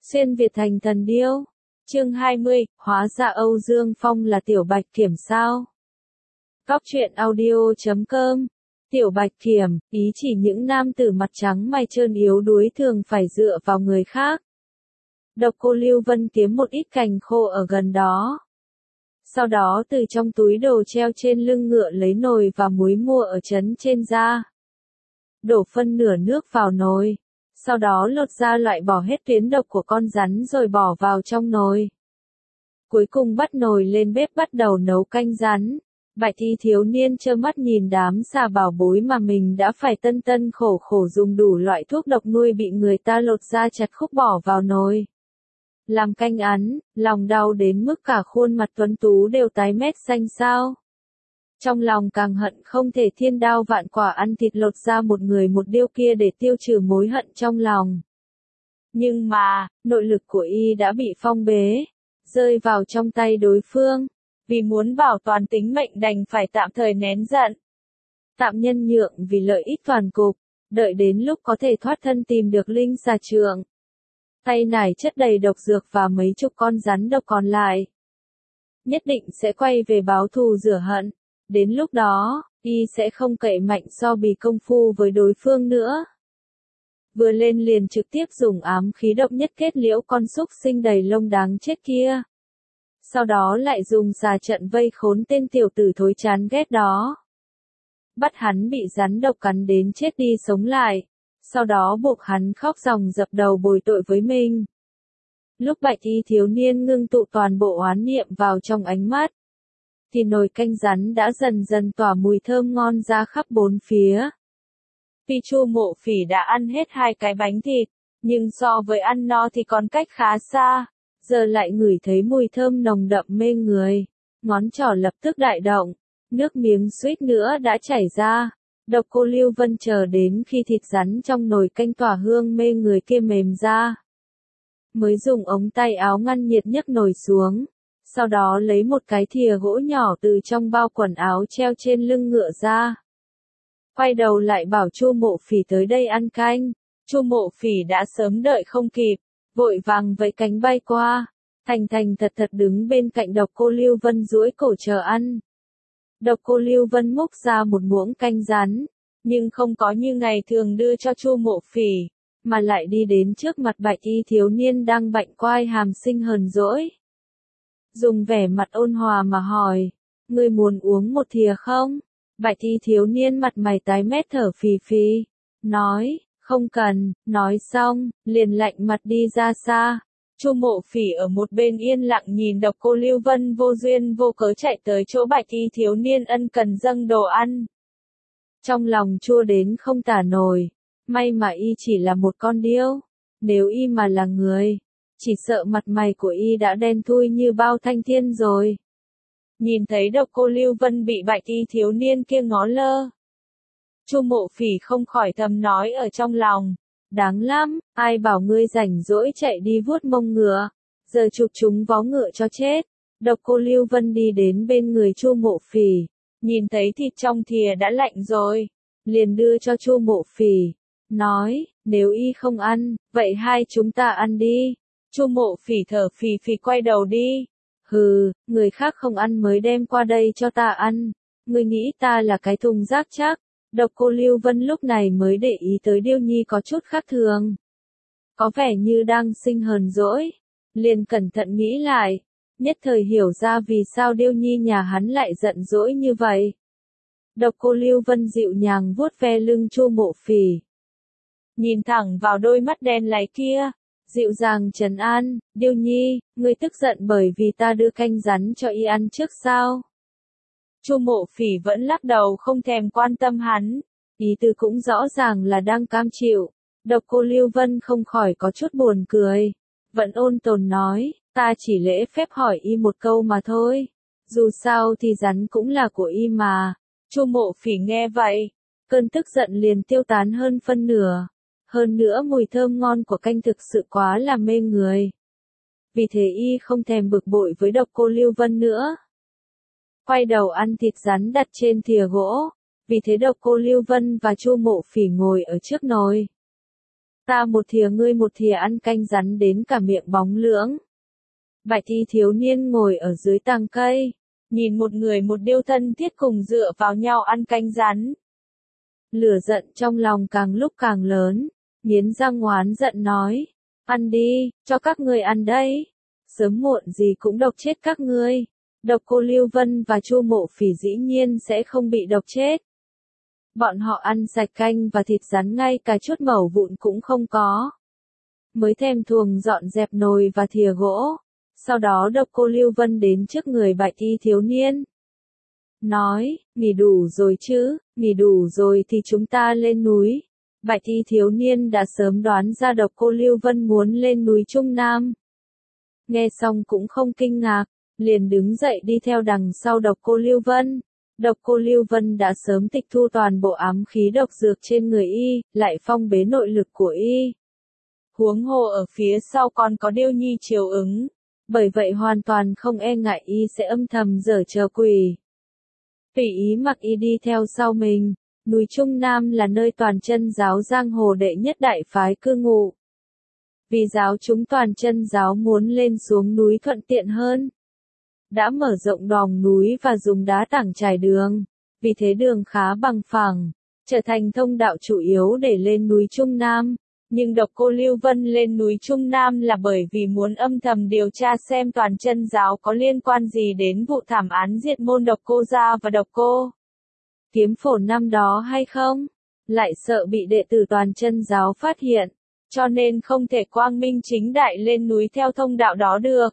Xuyên Việt thành thần điêu. Chương 20, hóa ra Âu Dương Phong là Tiểu Bạch Kiểm sao? Góc truyện audio.com. Tiểu Bạch Kiểm, ý chỉ những nam tử mặt trắng mày trơn yếu đuối thường phải dựa vào người khác. Độc Cô Lưu Vân kiếm một ít cành khô ở gần đó. Sau đó từ trong túi đồ treo trên lưng ngựa lấy nồi và muối mua ở trấn trên ra. Đổ phân nửa nước vào nồi. Sau đó lột ra loại bỏ hết tuyến độc của con rắn rồi bỏ vào trong nồi. Cuối cùng bắt nồi lên bếp bắt đầu nấu canh rắn. Bạch y thiếu niên trơ mắt nhìn đám xà bảo bối mà mình đã phải tân tân khổ khổ dùng đủ loại thuốc độc nuôi bị người ta lột ra chặt khúc bỏ vào nồi. Làm canh ăn, lòng đau đến mức cả khuôn mặt tuấn tú đều tái mét xanh xao. Trong lòng càng hận không thể thiên đao vạn quả ăn thịt lột ra một người một điêu kia để tiêu trừ mối hận trong lòng. Nhưng mà, nội lực của y đã bị phong bế, rơi vào trong tay đối phương. Vì muốn bảo toàn tính mệnh đành phải tạm thời nén giận. Tạm nhân nhượng vì lợi ích toàn cục, đợi đến lúc có thể thoát thân tìm được linh xà trượng. Tay nải chất đầy độc dược và mấy chục con rắn độc còn lại. Nhất định sẽ quay về báo thù rửa hận. Đến lúc đó, y sẽ không cậy mạnh so bì công phu với đối phương nữa. Vừa lên liền trực tiếp dùng ám khí độc nhất kết liễu con súc sinh đầy lông đáng chết kia. Sau đó lại dùng xà trận vây khốn tên tiểu tử thối chán ghét đó. Bắt hắn bị rắn độc cắn đến chết đi sống lại. Sau đó buộc hắn khóc ròng dập đầu bồi tội với mình. Lúc bạch y thiếu niên ngưng tụ toàn bộ oán niệm vào trong ánh mắt. Thì nồi canh rắn đã dần dần tỏa mùi thơm ngon ra khắp bốn phía. Tuy Chu Mộ Phỉ đã ăn hết 2 cái bánh thịt, nhưng so với ăn no thì còn cách khá xa, giờ lại ngửi thấy mùi thơm nồng đậm mê người. Ngón trỏ lập tức đại động, nước miếng suýt nữa đã chảy ra. Độc Cô Lưu Vân chờ đến khi thịt rắn trong nồi canh tỏa hương mê người kia mềm ra. Mới dùng ống tay áo ngăn nhiệt nhấc nồi xuống. Sau đó lấy một cái thìa gỗ nhỏ từ trong bao quần áo treo trên lưng ngựa ra. Quay đầu lại bảo Chu Mộ Phỉ tới đây ăn canh. Chu Mộ Phỉ đã sớm đợi không kịp, vội vàng vẫy cánh bay qua. Thành thành thật thật đứng bên cạnh Độc Cô Lưu Vân duỗi cổ chờ ăn. Độc Cô Lưu Vân múc ra một muỗng canh rắn, nhưng không có như ngày thường đưa cho Chu Mộ Phỉ, mà lại đi đến trước mặt bạch y thiếu niên đang bạnh quai hàm sinh hờn dỗi. Dùng vẻ mặt ôn hòa mà hỏi, ngươi muốn uống một thìa không? Bạch y thiếu niên mặt mày tái mét thở phì phì, nói, không cần, nói xong, liền lạnh mặt đi ra xa. Chu Mộ Phỉ ở một bên yên lặng nhìn Độc Cô Lưu Vân vô duyên vô cớ chạy tới chỗ bạch y thiếu niên ân cần dâng đồ ăn. Trong lòng chua đến không tả nổi, may mà y chỉ là một con điêu, nếu y mà là người, chỉ sợ mặt mày của y đã đen thui như bao thanh thiên rồi. Nhìn thấy Độc Cô Lưu Vân bị bạch y thiếu niên kia ngó lơ, Chu Mộ Phỉ không khỏi thầm nói ở trong lòng, đáng lắm, ai bảo ngươi rảnh rỗi chạy đi vuốt mông ngựa, giờ chụp chúng vó ngựa cho chết. Độc Cô Lưu Vân đi đến bên người Chu Mộ Phỉ, nhìn thấy thịt trong thìa đã lạnh rồi, liền đưa cho Chu Mộ Phỉ, nói, nếu y không ăn, vậy hai chúng ta ăn đi. Chu Mộ Phỉ thở phì phì quay đầu đi. Hừ, người khác không ăn mới đem qua đây cho ta ăn. Ngươi nghĩ ta là cái thùng rác chắc. Độc Cô Lưu Vân lúc này mới để ý tới Điêu Nhi có chút khác thường. Có vẻ như đang sinh hờn dỗi. Liền cẩn thận nghĩ lại. Nhất thời hiểu ra vì sao Điêu Nhi nhà hắn lại giận dỗi như vậy. Độc Cô Lưu Vân dịu nhàng vuốt ve lưng Chu Mộ Phỉ. Nhìn thẳng vào đôi mắt đen láy kia. Dịu dàng trấn an, Điêu Nhi, ngươi tức giận bởi vì ta đưa canh rắn cho y ăn trước sao? Chu Mộ Phỉ vẫn lắc đầu không thèm quan tâm hắn, ý tứ cũng rõ ràng là đang cam chịu. Độc Cô Lưu Vân không khỏi có chút buồn cười, vẫn ôn tồn nói, ta chỉ lễ phép hỏi y một câu mà thôi, dù sao thì rắn cũng là của y mà. Chu Mộ Phỉ nghe vậy, cơn tức giận liền tiêu tán hơn phân nửa. Hơn nữa mùi thơm ngon của canh thực sự quá là mê người. Vì thế y không thèm bực bội với Độc Cô Lưu Vân nữa. Quay đầu ăn thịt rắn đặt trên thìa gỗ. Vì thế Độc Cô Lưu Vân và Chu Mộ Phỉ ngồi ở trước nồi. Ta một thìa ngươi một thìa ăn canh rắn đến cả miệng bóng lưỡng. Bạch y thiếu niên ngồi ở dưới tàng cây, nhìn một người một điêu thân thiết cùng dựa vào nhau ăn canh rắn. Lửa giận trong lòng càng lúc càng lớn, nghiến răng oán giận nói, ăn đi, cho các ngươi ăn đây. Sớm muộn gì cũng độc chết các ngươi. Độc Cô Lưu Vân và Chu Mộ Phỉ dĩ nhiên sẽ không bị độc chết. Bọn họ ăn sạch canh và thịt rắn ngay cả chút mẩu vụn cũng không có. Mới thèm thuồng dọn dẹp nồi và thìa gỗ. Sau đó Độc Cô Lưu Vân đến trước người bạch y thiếu niên. Nói, nghỉ đủ rồi chứ, nghỉ đủ rồi thì chúng ta lên núi. Bạch y thiếu niên đã sớm đoán ra Độc Cô Lưu Vân muốn lên núi Trung Nam. Nghe xong cũng không kinh ngạc, liền đứng dậy đi theo đằng sau Độc Cô Lưu Vân. Độc Cô Lưu Vân đã sớm tịch thu toàn bộ ám khí độc dược trên người y, lại phong bế nội lực của y. Huống hồ ở phía sau còn có Điêu Nhi chiếu ứng, bởi vậy hoàn toàn không e ngại y sẽ âm thầm giở trò quỷ. Tùy ý mặc y đi theo sau mình. Núi Trung Nam là nơi toàn chân giáo giang hồ đệ nhất đại phái cư ngụ. Vì giáo chúng toàn chân giáo muốn lên xuống núi thuận tiện hơn, đã mở rộng đòn núi và dùng đá tảng trải đường, vì thế đường khá bằng phẳng, trở thành thông đạo chủ yếu để lên núi Trung Nam. Nhưng Độc Cô Lưu Vân lên núi Trung Nam là bởi vì muốn âm thầm điều tra xem toàn chân giáo có liên quan gì đến vụ thảm án diệt môn Độc Cô Gia và Độc Cô Kiếm Phổ năm đó hay không, lại sợ bị đệ tử toàn chân giáo phát hiện, cho nên không thể quang minh chính đại lên núi theo thông đạo đó được.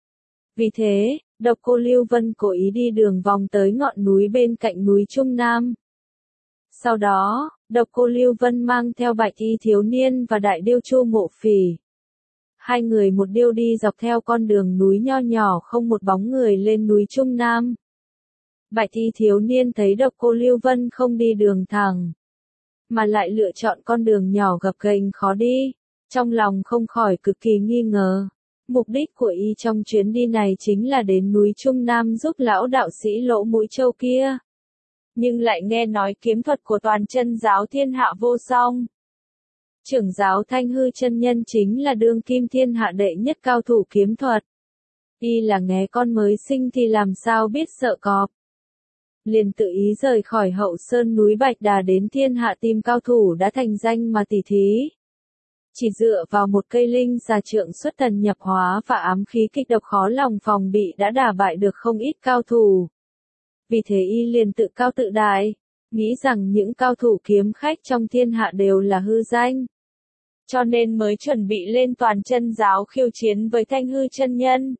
Vì thế, Độc Cô Lưu Vân cố ý đi đường vòng tới ngọn núi bên cạnh núi Trung Nam. Sau đó, Độc Cô Lưu Vân mang theo bạch y thiếu niên và đại điêu Chu Mộ Phỉ. Hai người một điêu đi dọc theo con đường núi nho nhỏ không một bóng người lên núi Trung Nam. Bạch y thiếu niên thấy Độc Cô Lưu Vân không đi đường thẳng, mà lại lựa chọn con đường nhỏ gập ghềnh khó đi, trong lòng không khỏi cực kỳ nghi ngờ. Mục đích của y trong chuyến đi này chính là đến núi Trung Nam giúp lão đạo sĩ Lỗ Mũi Châu kia. Nhưng lại nghe nói kiếm thuật của toàn chân giáo thiên hạ vô song. Trưởng giáo Thanh Hư chân nhân chính là đương kim thiên hạ đệ nhất cao thủ kiếm thuật. Y là nghé con mới sinh thì làm sao biết sợ cọp. Liền tự ý rời khỏi hậu sơn núi Bạch Đà đến thiên hạ tìm cao thủ đã thành danh mà tỉ thí. Chỉ dựa vào một cây linh xà trượng xuất thần nhập hóa và ám khí kịch độc khó lòng phòng bị đã đả bại được không ít cao thủ. Vì thế y liền tự cao tự đại, nghĩ rằng những cao thủ kiếm khách trong thiên hạ đều là hư danh. Cho nên mới chuẩn bị lên toàn chân giáo khiêu chiến với Thanh Hư chân nhân.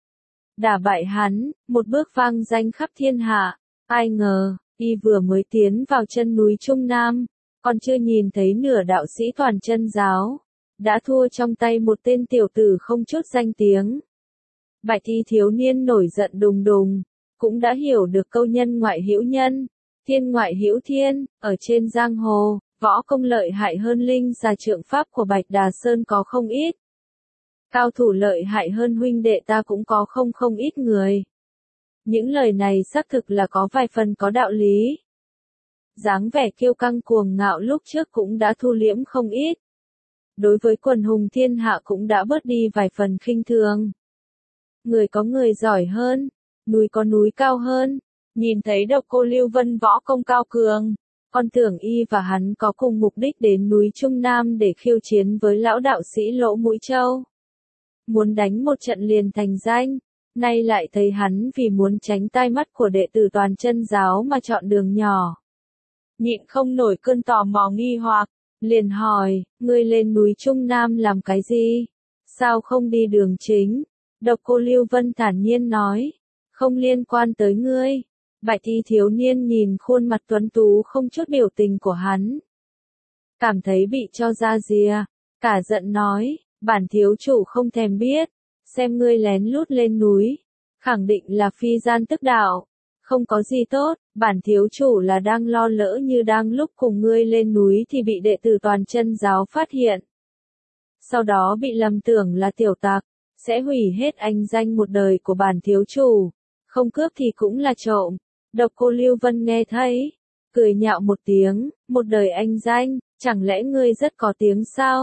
Đả bại hắn, một bước vang danh khắp thiên hạ. Ai ngờ, y vừa mới tiến vào chân núi Trung Nam, còn chưa nhìn thấy nửa đạo sĩ toàn chân giáo, đã thua trong tay một tên tiểu tử không chút danh tiếng. Bạch y thiếu niên nổi giận đùng đùng, cũng đã hiểu được câu nhân ngoại hữu nhân, thiên ngoại hữu thiên, ở trên giang hồ, võ công lợi hại hơn linh xà trượng pháp của Bạch Đà Sơn có không ít. Cao thủ lợi hại hơn huynh đệ ta cũng có không ít người. Những lời này xác thực là có vài phần có đạo lý. Dáng vẻ kiêu căng cuồng ngạo lúc trước cũng đã thu liễm không ít. Đối với quần hùng thiên hạ cũng đã bớt đi vài phần khinh thường. Người có người giỏi hơn, núi có núi cao hơn. Nhìn thấy Độc Cô Lưu Vân võ công cao cường, con tưởng y và hắn có cùng mục đích đến núi Trung Nam để khiêu chiến với lão đạo sĩ Lỗ Mũi Châu. Muốn đánh một trận liền thành danh. Nay lại thấy hắn vì muốn tránh tai mắt của đệ tử toàn chân giáo mà chọn đường nhỏ. Nhịn không nổi cơn tò mò nghi hoặc, liền hỏi, ngươi lên núi Trung Nam làm cái gì? Sao không đi đường chính? Độc Cô Lưu Vân thản nhiên nói, không liên quan tới ngươi. Bạch y thiếu niên nhìn khuôn mặt tuấn tú không chút biểu tình của hắn, cảm thấy bị cho ra rìa, cả giận nói, bản thiếu chủ không thèm biết. Xem ngươi lén lút lên núi, khẳng định là phi gian tức đạo, không có gì tốt, bản thiếu chủ là đang lo lỡ như đang lúc cùng ngươi lên núi thì bị đệ tử toàn chân giáo phát hiện. Sau đó bị lầm tưởng là tiểu tặc, sẽ hủy hết anh danh một đời của bản thiếu chủ, không cướp thì cũng là trộm. Độc Cô Lưu Vân nghe thấy, cười nhạo một tiếng, một đời anh danh, chẳng lẽ ngươi rất có tiếng sao?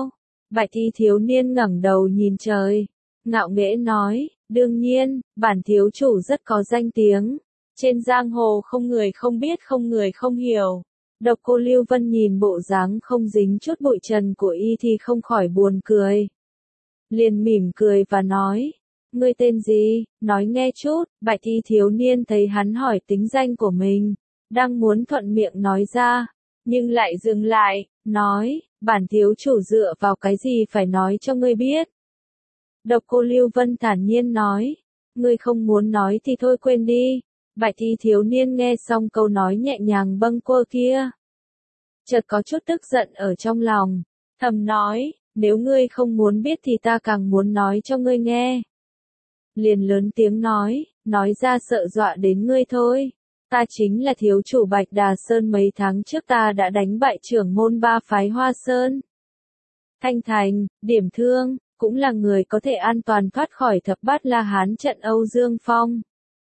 Bạch y thiếu niên ngẩng đầu nhìn trời, ngạo nghễ nói, đương nhiên, bản thiếu chủ rất có danh tiếng. Trên giang hồ không người không biết không người không hiểu. Độc Cô Lưu Vân nhìn bộ dáng không dính chút bụi trần của y thì không khỏi buồn cười. Liền mỉm cười và nói, ngươi tên gì, nói nghe chút. Bạch y thiếu niên thấy hắn hỏi tính danh của mình, đang muốn thuận miệng nói ra, nhưng lại dừng lại, nói, bản thiếu chủ dựa vào cái gì phải nói cho ngươi biết. Độc Cô Lưu Vân thản nhiên nói, ngươi không muốn nói thì thôi quên đi. Bạch y thiếu niên nghe xong câu nói nhẹ nhàng bâng quơ kia, chợt có chút tức giận ở trong lòng, thầm nói, nếu ngươi không muốn biết thì ta càng muốn nói cho ngươi nghe. Liền lớn tiếng nói ra sợ dọa đến ngươi thôi. Ta chính là thiếu chủ Bạch Đà Sơn, mấy tháng trước ta đã đánh bại trưởng môn ba phái Hoa Sơn. Thanh Thành, Điểm Thương, cũng là người có thể an toàn thoát khỏi thập bát La Hán trận Âu Dương Phong.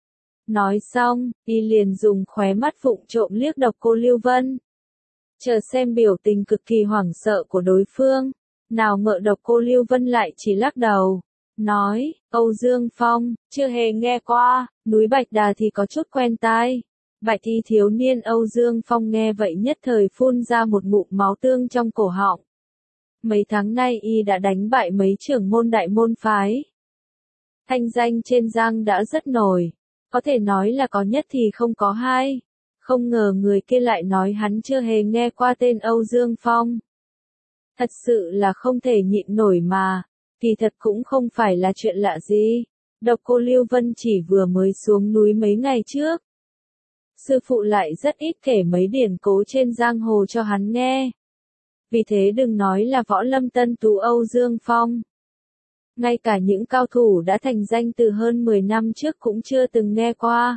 Nói xong, y liền dùng khóe mắt vụng trộm liếc Độc Cô Lưu Vân, chờ xem biểu tình cực kỳ hoảng sợ của đối phương. Nào ngờ Độc Cô Lưu Vân lại chỉ lắc đầu, nói, Âu Dương Phong, chưa hề nghe qua, núi Bạch Đà thì có chút quen tai. Bạch y thiếu niên Âu Dương Phong nghe vậy nhất thời phun ra một ngụm máu tương trong cổ họng. Mấy tháng nay y đã đánh bại mấy trưởng môn đại môn phái. Thanh danh trên giang đã rất nổi, có thể nói là có nhất thì không có hai. Không ngờ người kia lại nói hắn chưa hề nghe qua tên Âu Dương Phong. Thật sự là không thể nhịn nổi mà, kỳ thật cũng không phải là chuyện lạ gì. Độc Cô Lưu Vân chỉ vừa mới xuống núi mấy ngày trước. Sư phụ lại rất ít kể mấy điển cố trên giang hồ cho hắn nghe. Vì thế đừng nói là võ lâm tân tú Âu Dương Phong. Ngay cả những cao thủ đã thành danh từ hơn 10 năm trước cũng chưa từng nghe qua.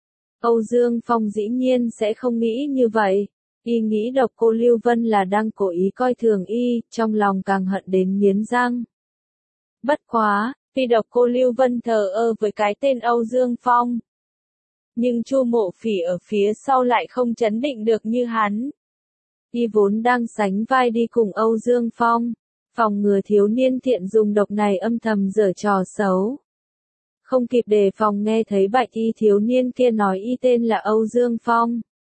Âu Dương Phong dĩ nhiên sẽ không nghĩ như vậy. Y nghĩ Độc Cô Lưu Vân là đang cố ý coi thường y, trong lòng càng hận đến nghiến răng. Bất quá, vì Độc Cô Lưu Vân thờ ơ với cái tên Âu Dương Phong. Nhưng Chu Mộ Phỉ ở phía sau lại không trấn định được như hắn. Y vốn đang sánh vai đi cùng Âu Dương Phong, phòng ngừa thiếu niên thiện dùng độc này âm thầm giở trò xấu. Không kịp đề phòng nghe thấy bạch y thiếu niên kia nói y tên là Âu Dương Phong.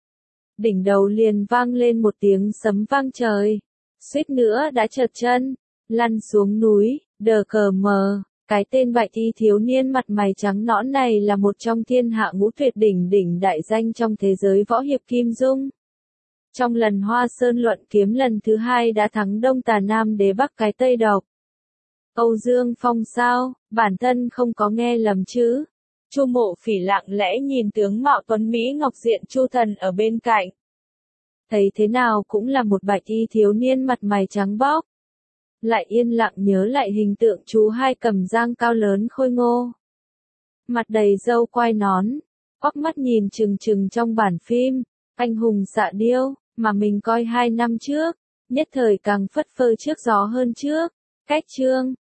Đỉnh đầu liền vang lên một tiếng sấm vang trời, suýt nữa đã trượt chân, lăn xuống núi. Đờ cờ mờ, cái tên bạch y thiếu niên mặt mày trắng nõn này là một trong thiên hạ ngũ tuyệt đỉnh đại danh trong thế giới võ hiệp Kim Dung. Trong lần Hoa Sơn luận kiếm lần thứ 2 đã thắng Đông Tà Nam Đế Bắc cái Tây Độc. Âu Dương Phong sao, bản thân không có nghe lầm chứ? Chu Mộ Phỉ lặng lẽ nhìn tướng mạo tuấn mỹ ngọc diện Chu Thần ở bên cạnh. Thấy thế nào cũng là một bạch y thiếu niên mặt mày trắng bóc. Lại yên lặng nhớ lại hình tượng chú hai cầm giang cao lớn khôi ngô. Mặt đầy râu quai nón, quắc mắt nhìn trừng trừng trong bản phim, anh hùng xạ điêu, mà mình coi 2 năm trước, nhất thời càng phất phơ trước gió hơn trước. Cách chương